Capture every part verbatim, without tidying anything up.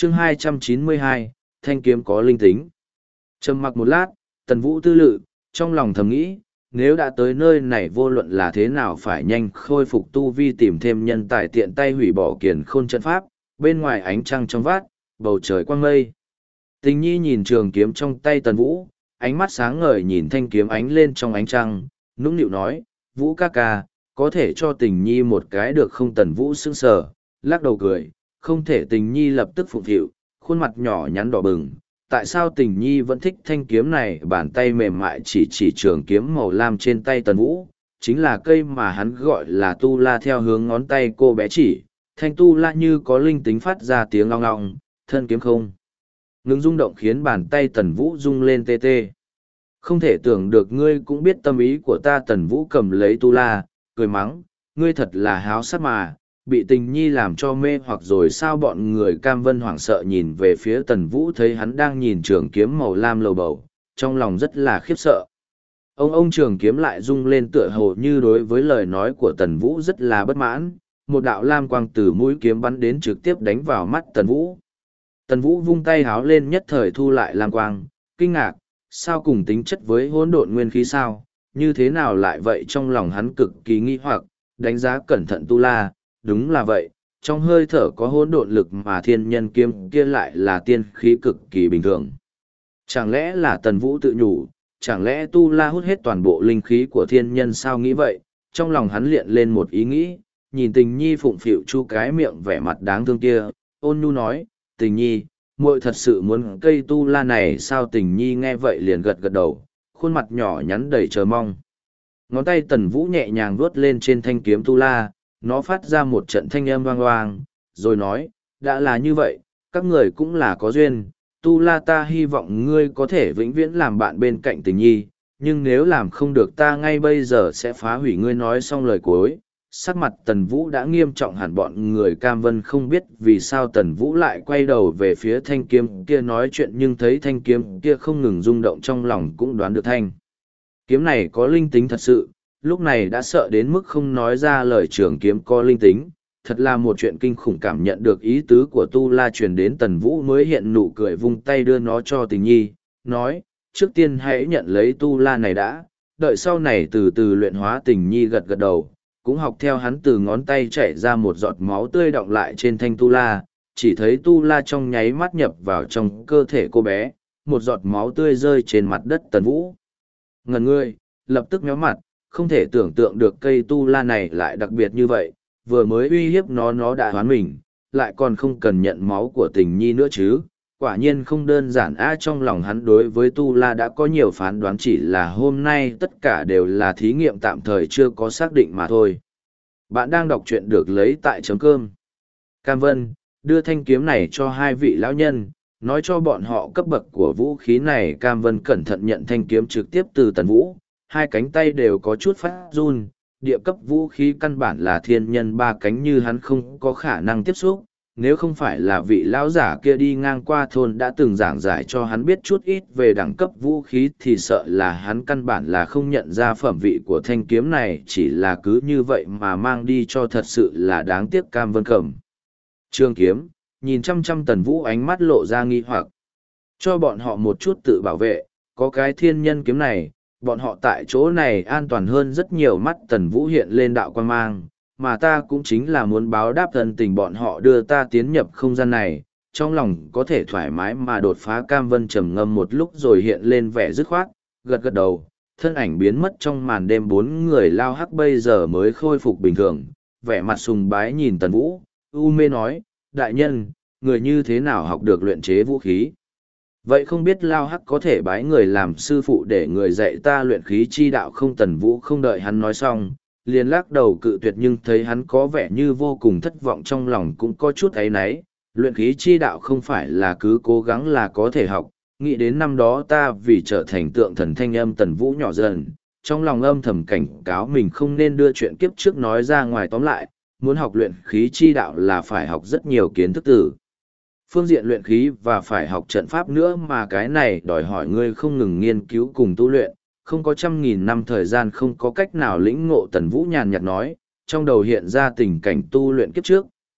chương hai trăm chín mươi hai, thanh kiếm có linh tính. Trầm mặc một lát, Tần Vũ tư lự, trong lòng thầm nghĩ, nếu đã tới nơi này vô luận là thế nào phải nhanh khôi phục tu vi tìm thêm nhân tài tiện tay hủy bỏ kiền khôn trận pháp, bên ngoài ánh trăng trong vát, bầu trời quang mây. Tình nhi nhìn trường kiếm trong tay Tần Vũ, ánh mắt sáng ngời nhìn thanh kiếm ánh lên trong ánh trăng, nũng nịu nói, Vũ ca ca, có thể cho tình nhi một cái được không? Tần Vũ sững sờ, lắc đầu cười, không thể. Tình nhi lập tức phụng phịu, khuôn mặt nhỏ nhắn đỏ bừng. Tại sao tình nhi vẫn thích thanh kiếm này? Bàn tay mềm mại chỉ chỉ trường kiếm màu lam trên tay Tần Vũ, chính là cây mà hắn gọi là tu la. Theo hướng ngón tay cô bé chỉ, thanh tu la như có linh tính phát ra tiếng long long, thân kiếm không ngừng rung động khiến bàn tay Tần Vũ rung lên tê tê. Không thể tưởng được ngươi cũng biết tâm ý của ta. Tần Vũ cầm lấy tu la, cười mắng, ngươi thật là háo sắc mà, bị tình nhi làm cho mê hoặc rồi sao? Bọn người Cam Vân hoảng sợ nhìn về phía Tần Vũ, thấy hắn đang nhìn trường kiếm màu lam lầu bầu, trong lòng rất là khiếp sợ. Ông ông trường kiếm lại rung lên tựa hồ như đối với lời nói của Tần Vũ rất là bất mãn, một đạo lam quang từ mũi kiếm bắn đến trực tiếp đánh vào mắt Tần Vũ. Tần Vũ vung tay háo lên nhất thời thu lại lam quang, kinh ngạc, sao cùng tính chất với hỗn độn nguyên khí sao, như thế nào lại vậy? Trong lòng hắn cực kỳ nghi hoặc, đánh giá cẩn thận tu la, đúng là vậy, trong hơi thở có hỗn độn lực mà thiên nhân kiếm kia lại là tiên khí cực kỳ bình thường. Chẳng lẽ là Tần Vũ tự nhủ, chẳng lẽ tu la hút hết toàn bộ linh khí của thiên nhân sao? Nghĩ vậy, trong lòng hắn liện lên một ý nghĩ, nhìn tình nhi phụng phịu chu cái miệng vẻ mặt đáng thương kia, ôn nhu nói, tình nhi, muội thật sự muốn cây tu la này sao? Tình nhi nghe vậy liền gật gật đầu, khuôn mặt nhỏ nhắn đầy chờ mong. Ngón tay Tần Vũ nhẹ nhàng vuốt lên trên thanh kiếm tu la, nó phát ra một trận thanh âm vang oang, rồi nói, đã là như vậy, các người cũng là có duyên, tu la ta hy vọng ngươi có thể vĩnh viễn làm bạn bên cạnh tình nhi, nhưng nếu làm không được ta ngay bây giờ sẽ phá hủy ngươi. Nói xong lời cuối, sắc mặt Tần Vũ đã nghiêm trọng hẳn. Bọn người Cam Vân không biết vì sao Tần Vũ lại quay đầu về phía thanh kiếm kia nói chuyện, nhưng thấy thanh kiếm kia không ngừng rung động, trong lòng cũng đoán được thanh kiếm này có linh tính thật sự, lúc này đã sợ đến mức không nói ra lời. Trường kiếm có linh tính, thật là một chuyện kinh khủng. Cảm nhận được ý tứ của tu la truyền đến, Tần Vũ mới hiện nụ cười, vung tay đưa nó cho tình nhi, nói, trước tiên hãy nhận lấy tu la này đã, đợi sau này từ từ luyện hóa. Tình nhi gật gật đầu, cũng học theo hắn, từ ngón tay chảy ra một giọt máu tươi đọng lại trên thanh tu la, chỉ thấy tu la trong nháy mắt nhập vào trong cơ thể cô bé, một giọt máu tươi rơi trên mặt đất. Tần Vũ ngẩn người, lập tức méo mặt, không thể tưởng tượng được cây tu la này lại đặc biệt như vậy, vừa mới uy hiếp nó nó đã hoán mình, lại còn không cần nhận máu của tình nhi nữa chứ, quả nhiên không đơn giản. A trong lòng hắn đối với tu la đã có nhiều phán đoán, chỉ là hôm nay tất cả đều là thí nghiệm tạm thời chưa có xác định mà thôi. Bạn đang đọc truyện được lấy tại chấm cơm. Cam Vân, đưa thanh kiếm này cho hai vị lão nhân, nói cho bọn họ cấp bậc của vũ khí này. Cam Vân cẩn thận nhận thanh kiếm trực tiếp từ Tần Vũ, hai cánh tay đều có chút phát run, địa cấp vũ khí căn bản là thiên nhân ba cánh như hắn không có khả năng tiếp xúc. Nếu không phải là vị lão giả kia đi ngang qua thôn đã từng giảng giải cho hắn biết chút ít về đẳng cấp vũ khí, thì sợ là hắn căn bản là không nhận ra phẩm vị của thanh kiếm này. Chỉ là cứ như vậy mà mang đi cho, thật sự là đáng tiếc. Cam Vân cầm trường kiếm, nhìn chăm chăm Tần Vũ, ánh mắt lộ ra nghi hoặc, cho bọn họ một chút tự bảo vệ, có cái thiên nhân kiếm này, bọn họ tại chỗ này an toàn hơn rất nhiều. Mắt Tần Vũ hiện lên đạo quan mang, mà ta cũng chính là muốn báo đáp thân tình bọn họ đưa ta tiến nhập không gian này, trong lòng có thể thoải mái mà đột phá. Cam Vân trầm ngâm một lúc rồi hiện lên vẻ dứt khoát, gật gật đầu, thân ảnh biến mất trong màn đêm. Bốn người lao hắc bây giờ mới khôi phục bình thường, vẻ mặt sùng bái nhìn Tần Vũ, u mê nói, đại nhân, người như thế nào học được luyện chế vũ khí? Vậy không biết lao hắc có thể bái người làm sư phụ để người dạy ta luyện khí chi đạo không? Tần Vũ không đợi hắn nói xong, liền lắc đầu cự tuyệt, nhưng thấy hắn có vẻ như vô cùng thất vọng, trong lòng cũng có chút áy náy. Luyện khí chi đạo không phải là cứ cố gắng là có thể học, nghĩ đến năm đó ta vì trở thành tượng thần. Thanh âm Tần Vũ nhỏ dần, trong lòng âm thầm cảnh cáo mình không nên đưa chuyện kiếp trước nói ra ngoài. Tóm lại, muốn học luyện khí chi đạo là phải học rất nhiều kiến thức từ phương diện luyện khí và phải học trận pháp nữa, mà cái này đòi hỏi ngươi không ngừng nghiên cứu cùng tu luyện, không có trăm nghìn năm thời gian không có cách nào lĩnh ngộ. Tần Vũ nhàn nhạt nói, trong đầu hiện ra tình cảnh tu luyện kiếp trước,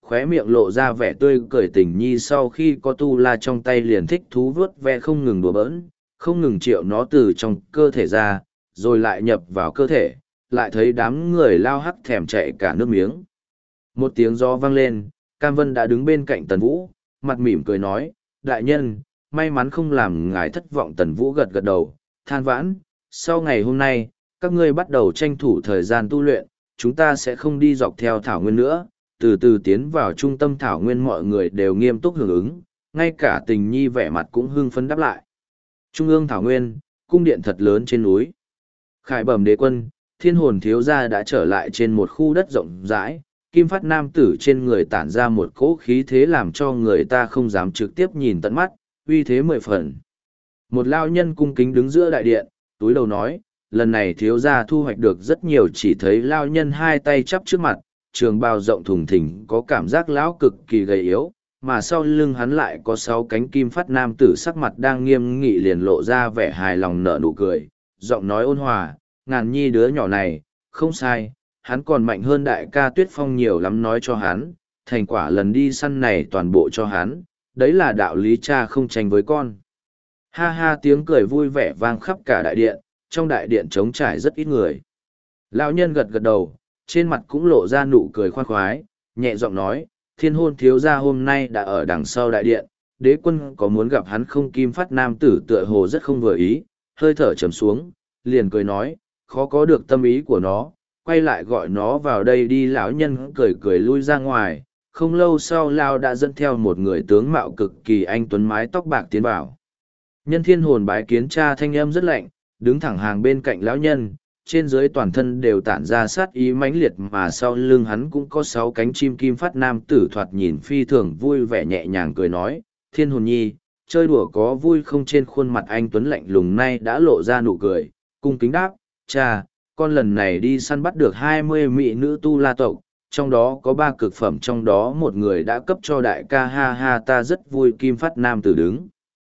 khóe miệng lộ ra vẻ tươi cười tình nhi sau khi có tu la trong tay liền thích thú vớt ve không ngừng đùa bỡn, không ngừng triệu nó từ trong cơ thể ra, rồi lại nhập vào cơ thể, lại thấy đám người lao hắc thèm chạy cả nước miếng. Một tiếng gió vang lên, Cam Vân đã đứng bên cạnh Tần Vũ, mặt mỉm cười nói, đại nhân, may mắn không làm ngài thất vọng. Tần Vũ gật gật đầu, than vãn, sau ngày hôm nay, các ngươi bắt đầu tranh thủ thời gian tu luyện, chúng ta sẽ không đi dọc theo thảo nguyên nữa, từ từ tiến vào trung tâm thảo nguyên. Mọi người đều nghiêm túc hưởng ứng, ngay cả tình nhi vẻ mặt cũng hưng phấn đáp lại. Trung ương thảo nguyên, cung điện thật lớn trên núi. Khải Bẩm đế quân, Thiên Hồn thiếu gia đã trở lại trên một khu đất rộng rãi, kim phát nam tử trên người tản ra một cỗ khí thế làm cho người ta không dám trực tiếp nhìn tận mắt, uy thế mười phần. Một lao nhân cung kính đứng giữa đại điện, túi đầu nói, lần này thiếu gia thu hoạch được rất nhiều. Chỉ thấy lao nhân hai tay chắp trước mặt, trường bào rộng thùng thình, có cảm giác lão cực kỳ gầy yếu, mà sau lưng hắn lại có sáu cánh kim phát nam tử sắc mặt đang nghiêm nghị liền lộ ra vẻ hài lòng nở nụ cười, giọng nói ôn hòa, Ngàn Nhi đứa nhỏ này, không sai, hắn còn mạnh hơn đại ca Tuyết Phong nhiều lắm, nói cho hắn, thành quả lần đi săn này toàn bộ cho hắn, đấy là đạo lý cha không tranh với con. Ha ha, tiếng cười vui vẻ vang khắp cả đại điện, trong đại điện trống trải rất ít người. Lão nhân gật gật đầu, trên mặt cũng lộ ra nụ cười khoan khoái, nhẹ giọng nói, Thiên Hôn thiếu gia hôm nay đã ở đằng sau đại điện, đế quân có muốn gặp hắn không? Kim phát nam tử tựa hồ rất không vừa ý, hơi thở trầm xuống, liền cười nói, khó có được tâm ý của nó, quay lại gọi nó vào đây đi. Lão nhân cười cười lui ra ngoài, không lâu sau Lao đã dẫn theo một người tướng mạo cực kỳ anh tuấn, mái tóc bạc tiến vào. Nhân Thiên Hồn bái kiến cha, thanh âm rất lạnh, đứng thẳng hàng bên cạnh lão nhân, trên dưới toàn thân đều tản ra sát ý mãnh liệt, mà sau lưng hắn cũng có sáu cánh chim kim phát nam tử thoạt nhìn phi thường vui vẻ nhẹ nhàng cười nói, Thiên Hồn nhi, chơi đùa có vui không? Trên khuôn mặt anh tuấn lạnh lùng nay đã lộ ra nụ cười, cung kính đáp, cha, con lần này đi săn bắt được hai mươi mỹ nữ tu la tộc, trong đó có ba cực phẩm, trong đó một người đã cấp cho đại ca. Ha ha, ta rất vui. Kim phát nam tử đứng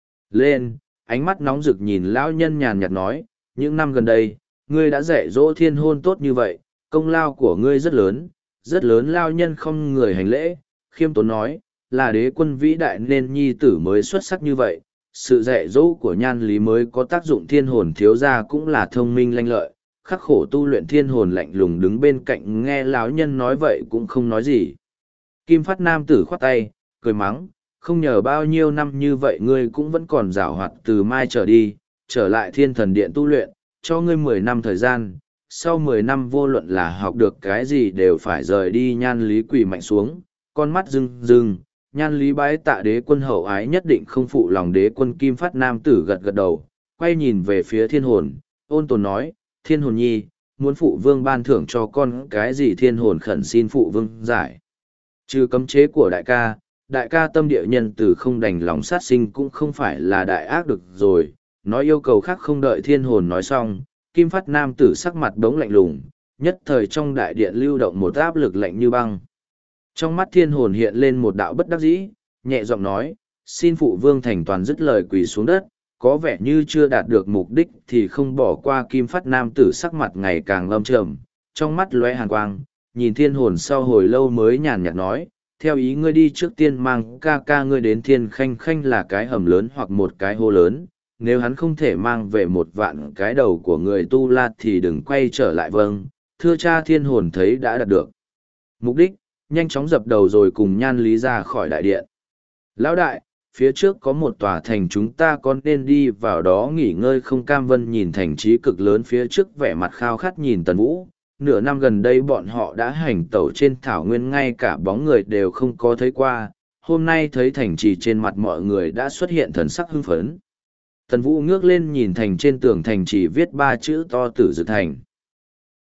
lên, ánh mắt nóng rực nhìn lão nhân nhàn nhạt nói, những năm gần đây, ngươi đã dạy dỗ Thiên Hôn tốt như vậy, công lao của ngươi rất lớn, rất lớn. Lão nhân không người hành lễ, khiêm tốn nói, là đế quân vĩ đại nên nhi tử mới xuất sắc như vậy, sự dạy dỗ của Nhan Lý mới có tác dụng. Thiên Hồn thiếu gia cũng là thông minh lanh lợi, khắc khổ tu luyện. Thiên Hồn lạnh lùng đứng bên cạnh nghe lão nhân nói vậy cũng không nói gì. Kim phát nam tử khoát tay, cười mắng, không nhờ bao nhiêu năm như vậy ngươi cũng vẫn còn giảo hoạt, từ mai trở đi, trở lại Thiên Thần Điện tu luyện, cho ngươi mười năm thời gian, sau mười năm vô luận là học được cái gì đều phải rời đi. Nhan Lý quỳ mạnh xuống, con mắt rưng rưng, Nhan Lý bái tạ đế quân hậu ái, nhất định không phụ lòng đế quân. Kim phát nam tử gật gật đầu, quay nhìn về phía Thiên Hồn, ôn tồn nói, Thiên Hồn nhi, muốn phụ vương ban thưởng cho con cái gì? Thiên Hồn khẩn xin phụ vương giải trừ cấm chế của đại ca. Đại ca tâm địa nhân từ, không đành lòng sát sinh, cũng không phải là đại ác được rồi. Nói yêu cầu khác không đợi Thiên Hồn nói xong, Kim phát nam tử sắc mặt đống lạnh lùng, nhất thời trong đại điện lưu động một áp lực lạnh như băng. Trong mắt Thiên Hồn hiện lên một đạo bất đắc dĩ, nhẹ giọng nói, xin phụ vương thành toàn, dứt lời quỳ xuống đất, có vẻ như chưa đạt được mục đích thì không bỏ qua. Kim phát nam tử sắc mặt ngày càng lâm trầm, trong mắt lóe hàn quang, nhìn Thiên Hồn sau hồi lâu mới nhàn nhạt nói, theo ý ngươi đi, trước tiên mang ca ca ngươi đến Thiên Khanh Khanh là cái hầm lớn hoặc một cái hố lớn, nếu hắn không thể mang về một vạn cái đầu của người tu la thì đừng quay trở lại. Vâng, thưa cha. Thiên Hồn thấy đã đạt được mục đích, nhanh chóng dập đầu rồi cùng Nhan Lý ra khỏi đại điện. Lão đại, phía trước có một tòa thành, chúng ta có nên đi vào đó nghỉ ngơi không? Cam Vân nhìn thành trì cực lớn phía trước, vẻ mặt khao khát nhìn Tần Vũ. Nửa năm gần đây bọn họ đã hành tẩu trên thảo nguyên, ngay cả bóng người đều không có thấy qua, hôm nay thấy thành trì, trên mặt mọi người đã xuất hiện thần sắc hưng phấn. Tần Vũ ngước lên nhìn thành, trên tường thành trì viết ba chữ to, Tử Dực Thành.